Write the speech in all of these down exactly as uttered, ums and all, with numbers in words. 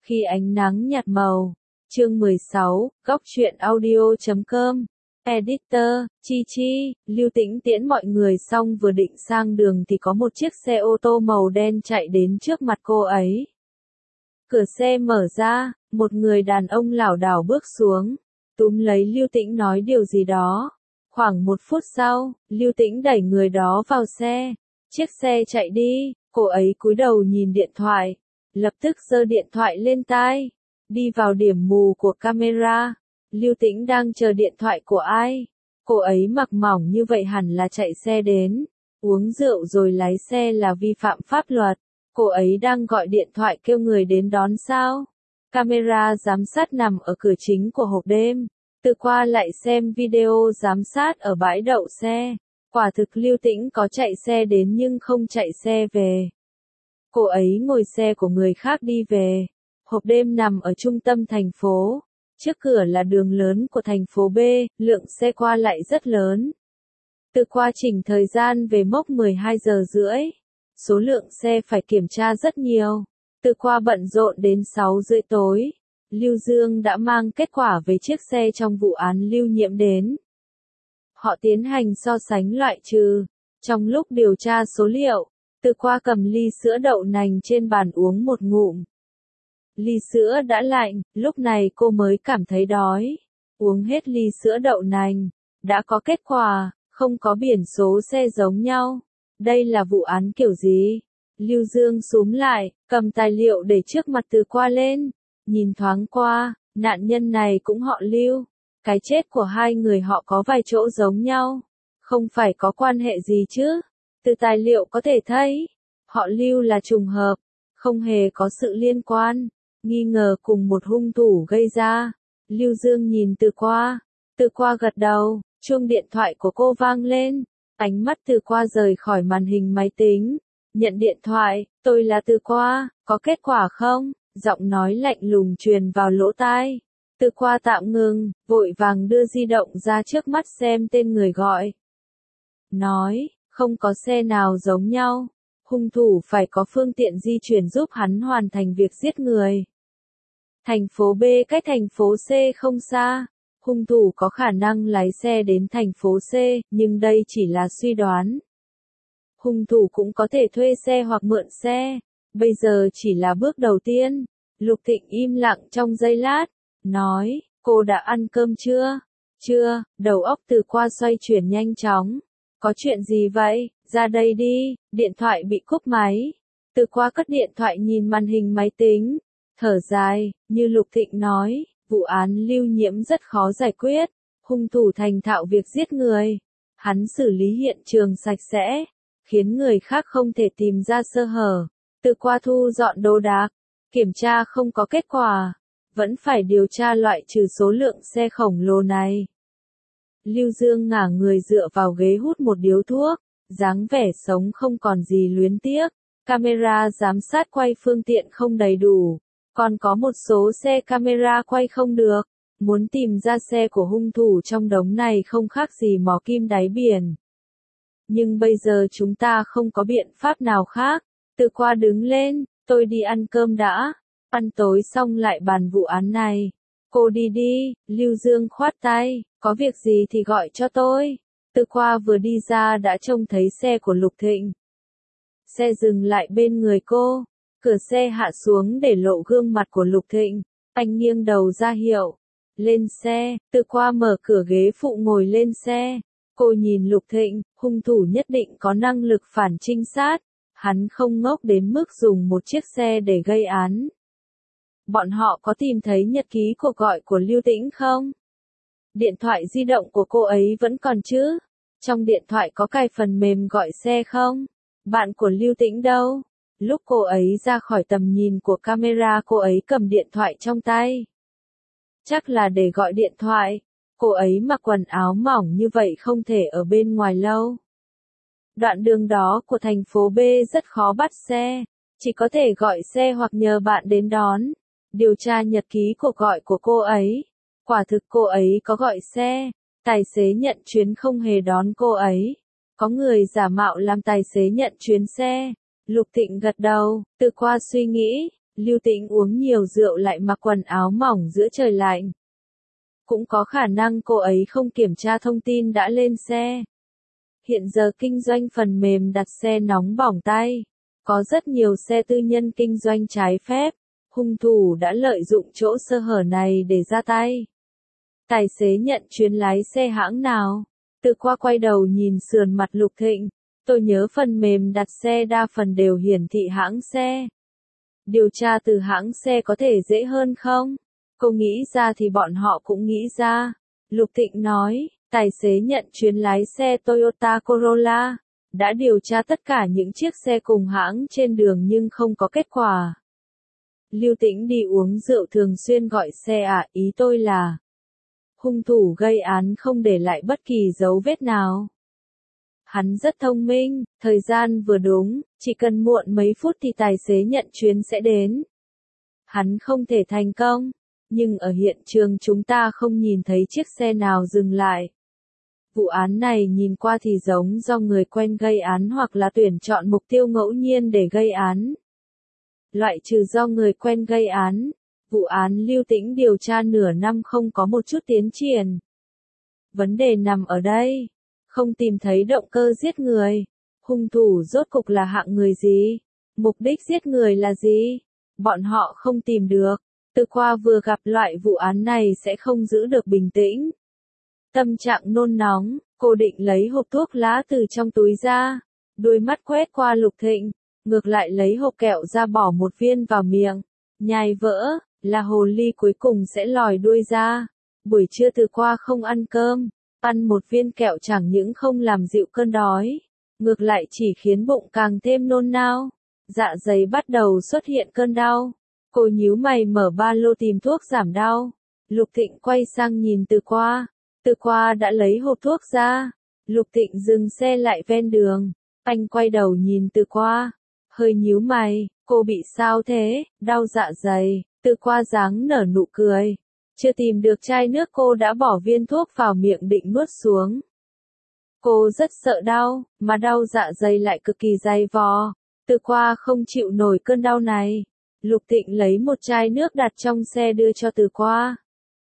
Khi ánh nắng nhạt màu. Chương mười sáu, góc truyện audio chấm com. Editor, Chi Chi, Lưu Tĩnh tiễn mọi người xong vừa định sang đường thì có một chiếc xe ô tô màu đen chạy đến trước mặt cô ấy. Cửa xe mở ra, một người đàn ông lảo đảo bước xuống, túm lấy Lưu Tĩnh nói điều gì đó. Khoảng một phút sau, Lưu Tĩnh đẩy người đó vào xe. Chiếc xe chạy đi, cô ấy cúi đầu nhìn điện thoại, lập tức giơ điện thoại lên tai, đi vào điểm mù của camera. Lưu Tĩnh đang chờ điện thoại của ai? Cô ấy mặc mỏng như vậy hẳn là chạy xe đến, uống rượu rồi lái xe là vi phạm pháp luật. Cô ấy đang gọi điện thoại kêu người đến đón sao? Camera giám sát nằm ở cửa chính của hộp đêm. Từ qua lại xem video giám sát ở bãi đậu xe. Quả thực Lưu Tĩnh có chạy xe đến nhưng không chạy xe về. Cô ấy ngồi xe của người khác đi về. Hộp đêm nằm ở trung tâm thành phố. Trước cửa là đường lớn của thành phố B, lượng xe qua lại rất lớn. Từ qua chỉnh thời gian về mốc mười hai giờ rưỡi. Số lượng xe phải kiểm tra rất nhiều. Từ qua bận rộn đến sáu rưỡi tối. Lưu Dương đã mang kết quả về chiếc xe trong vụ án Lưu Nhiễm đến. Họ tiến hành so sánh loại trừ. Trong lúc điều tra số liệu, Từ qua cầm ly sữa đậu nành trên bàn uống một ngụm. Ly sữa đã lạnh, lúc này cô mới cảm thấy đói. Uống hết ly sữa đậu nành, đã có kết quả, không có biển số xe giống nhau. Đây là vụ án kiểu gì? Lưu Dương xúm lại, cầm tài liệu để trước mặt Từ qua lên. Nhìn thoáng qua, nạn nhân này cũng họ Lưu. Cái chết của hai người họ có vài chỗ giống nhau. Không phải có quan hệ gì chứ? Từ tài liệu có thể thấy, họ Lưu là trùng hợp, không hề có sự liên quan, nghi ngờ cùng một hung thủ gây ra. Lưu Dương nhìn Từ qua, Từ qua gật đầu, chuông điện thoại của cô vang lên, ánh mắt Từ qua rời khỏi màn hình máy tính, nhận điện thoại, tôi là Từ qua, có kết quả không? Giọng nói lạnh lùng truyền vào lỗ tai. Từ qua tạm ngừng, vội vàng đưa di động ra trước mắt xem tên người gọi. Nói, không có xe nào giống nhau. Hung thủ phải có phương tiện di chuyển giúp hắn hoàn thành việc giết người. Thành phố B cách thành phố C không xa. Hung thủ có khả năng lái xe đến thành phố C, nhưng đây chỉ là suy đoán. Hung thủ cũng có thể thuê xe hoặc mượn xe. Bây giờ chỉ là bước đầu tiên. Lục Thịnh im lặng trong giây lát, nói, cô đã ăn cơm chưa? Chưa, đầu óc Từ qua xoay chuyển nhanh chóng. Có chuyện gì vậy? Ra đây đi, điện thoại bị cúp máy. Từ qua cất điện thoại nhìn màn hình máy tính, thở dài, như Lục Thịnh nói, vụ án Lưu Nhiễm rất khó giải quyết. Hung thủ thành thạo việc giết người. Hắn xử lý hiện trường sạch sẽ, khiến người khác không thể tìm ra sơ hở. Từ qua thu dọn đồ đạc, kiểm tra không có kết quả, vẫn phải điều tra loại trừ số lượng xe khổng lồ này. Lưu Dương ngả người dựa vào ghế hút một điếu thuốc, dáng vẻ sống không còn gì luyến tiếc. Camera giám sát quay phương tiện không đầy đủ, còn có một số xe camera quay không được. Muốn tìm ra xe của hung thủ trong đống này không khác gì mò kim đáy biển. Nhưng bây giờ chúng ta không có biện pháp nào khác. Từ qua đứng lên, tôi đi ăn cơm đã, ăn tối xong lại bàn vụ án này. Cô đi đi, Lưu Dương khoát tay, có việc gì thì gọi cho tôi. Từ qua vừa đi ra đã trông thấy xe của Lục Thịnh. Xe dừng lại bên người cô, cửa xe hạ xuống để lộ gương mặt của Lục Thịnh, anh nghiêng đầu ra hiệu. Lên xe, Từ qua mở cửa ghế phụ ngồi lên xe. Cô nhìn Lục Thịnh, hung thủ nhất định có năng lực phản trinh sát. Hắn không ngốc đến mức dùng một chiếc xe để gây án. Bọn họ có tìm thấy nhật ký cuộc gọi của Lưu Tĩnh không? Điện thoại di động của cô ấy vẫn còn chứ? Trong điện thoại có cài phần mềm gọi xe không? Bạn của Lưu Tĩnh đâu? Lúc cô ấy ra khỏi tầm nhìn của camera cô ấy cầm điện thoại trong tay. Chắc là để gọi điện thoại. Cô ấy mặc quần áo mỏng như vậy không thể ở bên ngoài lâu. Đoạn đường đó của thành phố B rất khó bắt xe, chỉ có thể gọi xe hoặc nhờ bạn đến đón. Điều tra nhật ký cuộc gọi của cô ấy. Quả thực cô ấy có gọi xe, tài xế nhận chuyến không hề đón cô ấy. Có người giả mạo làm tài xế nhận chuyến xe. Lục Thịnh gật đầu, Từ qua suy nghĩ, Lưu Tĩnh uống nhiều rượu lại mặc quần áo mỏng giữa trời lạnh. Cũng có khả năng cô ấy không kiểm tra thông tin đã lên xe. Hiện giờ kinh doanh phần mềm đặt xe nóng bỏng tay. Có rất nhiều xe tư nhân kinh doanh trái phép. Hung thủ đã lợi dụng chỗ sơ hở này để ra tay. Tài xế nhận chuyến lái xe hãng nào? Từ qua quay đầu nhìn sườn mặt Lục Thịnh. Tôi nhớ phần mềm đặt xe đa phần đều hiển thị hãng xe. Điều tra từ hãng xe có thể dễ hơn không? Cô nghĩ ra thì bọn họ cũng nghĩ ra. Lục Thịnh nói, tài xế nhận chuyến lái xe Toyota Corolla. Đã điều tra tất cả những chiếc xe cùng hãng trên đường nhưng không có kết quả. Lưu Tĩnh đi uống rượu thường xuyên gọi xe à, ý tôi là hung thủ gây án không để lại bất kỳ dấu vết nào. Hắn rất thông minh, thời gian vừa đúng, chỉ cần muộn mấy phút thì tài xế nhận chuyến sẽ đến. Hắn không thể thành công, nhưng ở hiện trường chúng ta không nhìn thấy chiếc xe nào dừng lại. Vụ án này nhìn qua thì giống do người quen gây án hoặc là tuyển chọn mục tiêu ngẫu nhiên để gây án. Loại trừ do người quen gây án, vụ án Lưu Tĩnh điều tra nửa năm không có một chút tiến triển. Vấn đề nằm ở đây. Không tìm thấy động cơ giết người. Hung thủ rốt cục là hạng người gì? Mục đích giết người là gì? Bọn họ không tìm được. Từ qua vừa gặp loại vụ án này sẽ không giữ được bình tĩnh. Tâm trạng nôn nóng, cô định lấy hộp thuốc lá từ trong túi ra. Đôi mắt quét qua Lục Thịnh, ngược lại lấy hộp kẹo ra bỏ một viên vào miệng. Nhai vỡ, là hồ ly cuối cùng sẽ lòi đuôi ra. Buổi trưa từ qua không ăn cơm. Ăn một viên kẹo chẳng những không làm dịu cơn đói, ngược lại chỉ khiến bụng càng thêm nôn nao. Dạ dày bắt đầu xuất hiện cơn đau. Cô nhíu mày mở ba lô tìm thuốc giảm đau. Lục Thịnh quay sang nhìn Từ Qua. Từ Qua đã lấy hộp thuốc ra. Lục Thịnh dừng xe lại ven đường. Anh quay đầu nhìn Từ Qua. Hơi nhíu mày, cô bị sao thế, đau dạ dày. Từ Qua dáng nở nụ cười. Chưa tìm được chai nước cô đã bỏ viên thuốc vào miệng định nuốt xuống. Cô rất sợ đau, mà đau dạ dày lại cực kỳ dày vò. Từ Qua không chịu nổi cơn đau này. Lục Thịnh lấy một chai nước đặt trong xe đưa cho Từ Qua.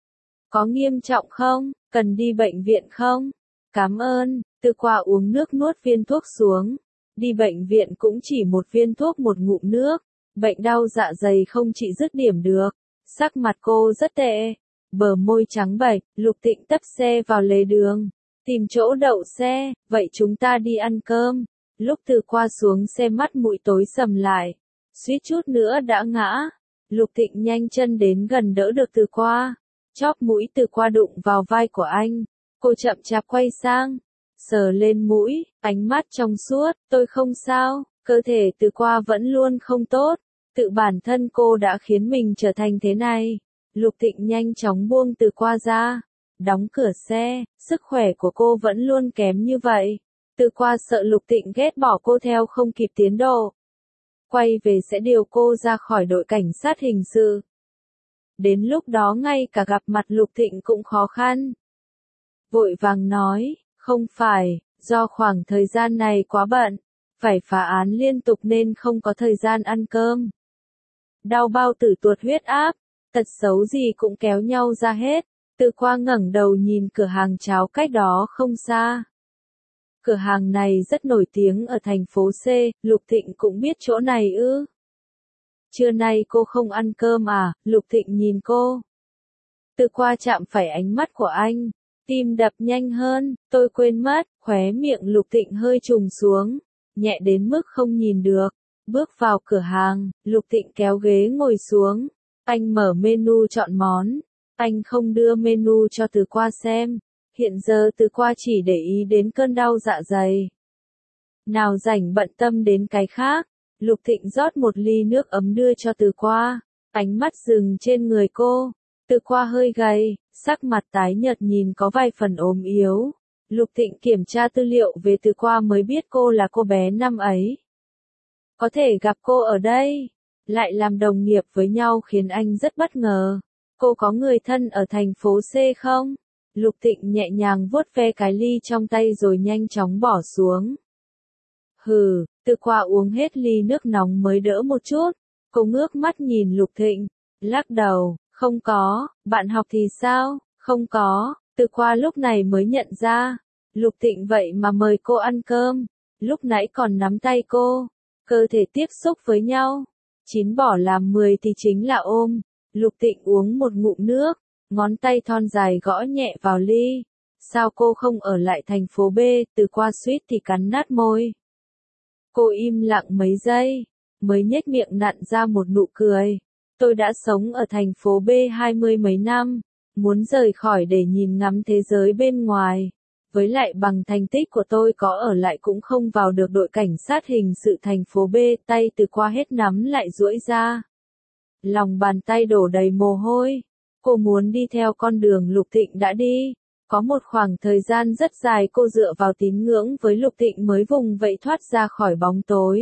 Có nghiêm trọng không? Cần đi bệnh viện không? Cảm ơn. Từ Qua uống nước nuốt viên thuốc xuống. Đi bệnh viện cũng chỉ một viên thuốc một ngụm nước. Bệnh đau dạ dày không trị dứt điểm được. Sắc mặt cô rất tệ. Bờ môi trắng bệch. Lục Thịnh tấp xe vào lề đường. Tìm chỗ đậu xe. Vậy chúng ta đi ăn cơm. Lúc Từ Qua xuống xe mắt mũi tối sầm lại. Suýt chút nữa đã ngã. Lục Thịnh nhanh chân đến gần đỡ được Từ Qua. Chóp mũi Từ Qua đụng vào vai của anh. Cô chậm chạp quay sang. Sờ lên mũi, ánh mắt trong suốt. Tôi không sao. Cơ thể Từ Qua vẫn luôn không tốt. Tự bản thân cô đã khiến mình trở thành thế này. Lục Thịnh nhanh chóng buông Từ Qua ra. Đóng cửa xe. Sức khỏe của cô vẫn luôn kém như vậy. Từ Qua sợ Lục Thịnh ghét bỏ cô theo không kịp tiến độ. Quay về sẽ điều cô ra khỏi đội cảnh sát hình sự. Đến lúc đó ngay cả gặp mặt Lục Thịnh cũng khó khăn. Vội vàng nói, không phải, do khoảng thời gian này quá bận, phải phá án liên tục nên không có thời gian ăn cơm. Đau bao tử tuột huyết áp, tật xấu gì cũng kéo nhau ra hết. Từ Qua ngẩng đầu nhìn cửa hàng cháo cách đó không xa. Cửa hàng này rất nổi tiếng ở thành phố C, Lục Thịnh cũng biết chỗ này ư. Trưa nay cô không ăn cơm à, Lục Thịnh nhìn cô. Từ Qua chạm phải ánh mắt của anh, tim đập nhanh hơn, tôi quên mất, khóe miệng Lục Thịnh hơi trùng xuống, nhẹ đến mức không nhìn được. Bước vào cửa hàng, Lục Thịnh kéo ghế ngồi xuống, anh mở menu chọn món, anh không đưa menu cho Từ Qua xem. Hiện giờ Từ Qua chỉ để ý đến cơn đau dạ dày. Nào rảnh bận tâm đến cái khác. Lục Thịnh rót một ly nước ấm đưa cho Từ Qua. Ánh mắt dừng trên người cô. Từ Qua hơi gầy, sắc mặt tái nhợt nhìn có vài phần ốm yếu. Lục Thịnh kiểm tra tư liệu về Từ Qua mới biết cô là cô bé năm ấy. Có thể gặp cô ở đây, lại làm đồng nghiệp với nhau khiến anh rất bất ngờ. Cô có người thân ở thành phố C không? Lục Thịnh nhẹ nhàng vuốt ve cái ly trong tay rồi nhanh chóng bỏ xuống. Hừ, Từ Qua uống hết ly nước nóng mới đỡ một chút. Cô ngước mắt nhìn Lục Thịnh, lắc đầu, không có, bạn học thì sao, không có, Từ Khoa lúc này mới nhận ra, Lục Thịnh vậy mà mời cô ăn cơm, lúc nãy còn nắm tay cô, cơ thể tiếp xúc với nhau, chín bỏ làm mười thì chính là ôm, Lục Thịnh uống một ngụm nước, ngón tay thon dài gõ nhẹ vào ly, sao cô không ở lại thành phố B, Từ Khoa suýt thì cắn nát môi. Cô im lặng mấy giây, mới nhếch miệng nặn ra một nụ cười. Tôi đã sống ở thành phố B hai mươi mấy năm, muốn rời khỏi để nhìn ngắm thế giới bên ngoài. Với lại bằng thành tích của tôi có ở lại cũng không vào được đội cảnh sát hình sự thành phố B, tay Từ Khoa hết nắm lại duỗi ra. Lòng bàn tay đổ đầy mồ hôi. Cô muốn đi theo con đường Lục Thịnh đã đi. Có một khoảng thời gian rất dài cô dựa vào tín ngưỡng với Lục Thịnh mới vùng vẫy thoát ra khỏi bóng tối.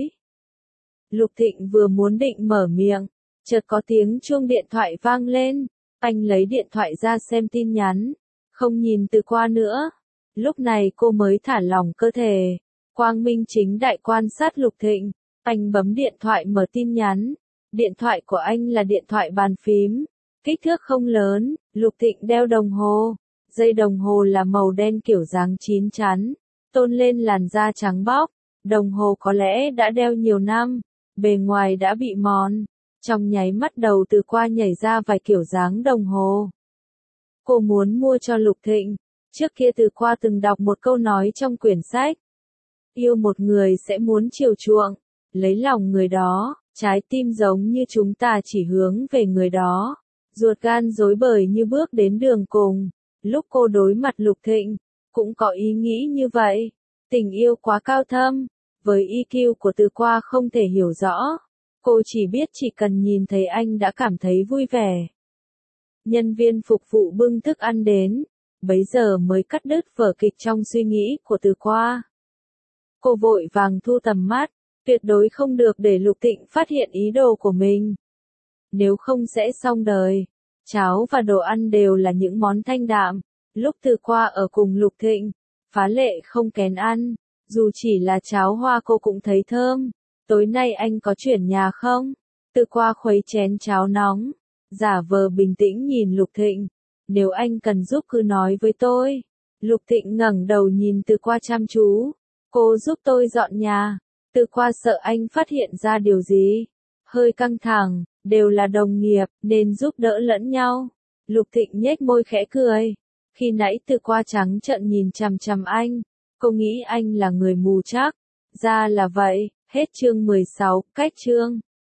Lục Thịnh vừa muốn định mở miệng, chợt có tiếng chuông điện thoại vang lên, anh lấy điện thoại ra xem tin nhắn, không nhìn Từ Khoa nữa. Lúc này cô mới thả lỏng cơ thể, quang minh chính đại quan sát Lục Thịnh, anh bấm điện thoại mở tin nhắn, điện thoại của anh là điện thoại bàn phím, kích thước không lớn, Lục Thịnh đeo đồng hồ, dây đồng hồ là màu đen kiểu dáng chín chắn, tôn lên làn da trắng bóc, đồng hồ có lẽ đã đeo nhiều năm, bề ngoài đã bị mòn, trong nháy mắt đầu Từ Khoa nhảy ra vài kiểu dáng đồng hồ. Cô muốn mua cho Lục Thịnh, trước kia Từ Khoa từng đọc một câu nói trong quyển sách. Yêu một người sẽ muốn chiều chuộng, lấy lòng người đó, trái tim giống như chúng ta chỉ hướng về người đó, ruột gan rối bời như bước đến đường cùng. Lúc cô đối mặt Lục Thịnh, cũng có ý nghĩ như vậy, tình yêu quá cao thâm, với i kiu của Từ Khoa không thể hiểu rõ, cô chỉ biết chỉ cần nhìn thấy anh đã cảm thấy vui vẻ. Nhân viên phục vụ bưng thức ăn đến, bấy giờ mới cắt đứt vở kịch trong suy nghĩ của Từ Khoa. Cô vội vàng thu tầm mắt, tuyệt đối không được để Lục Thịnh phát hiện ý đồ của mình. Nếu không sẽ xong đời. Cháo và đồ ăn đều là những món thanh đạm, lúc Từ Khoa ở cùng Lục Thịnh, phá lệ không kén ăn, dù chỉ là cháo hoa cô cũng thấy thơm. Tối nay anh có chuyển nhà không? Từ Khoa khuấy chén cháo nóng, giả vờ bình tĩnh nhìn Lục Thịnh, nếu anh cần giúp cứ nói với tôi. Lục Thịnh ngẩng đầu nhìn Từ Khoa chăm chú, cô giúp tôi dọn nhà. Từ Khoa sợ anh phát hiện ra điều gì, hơi căng thẳng, đều là đồng nghiệp, nên giúp đỡ lẫn nhau. Lục Thịnh nhếch môi khẽ cười, khi nãy Từ Khoa trắng trợn nhìn chằm chằm anh, cô nghĩ anh là người mù chắc, ra là vậy. Hết chương mười sáu, cách chương.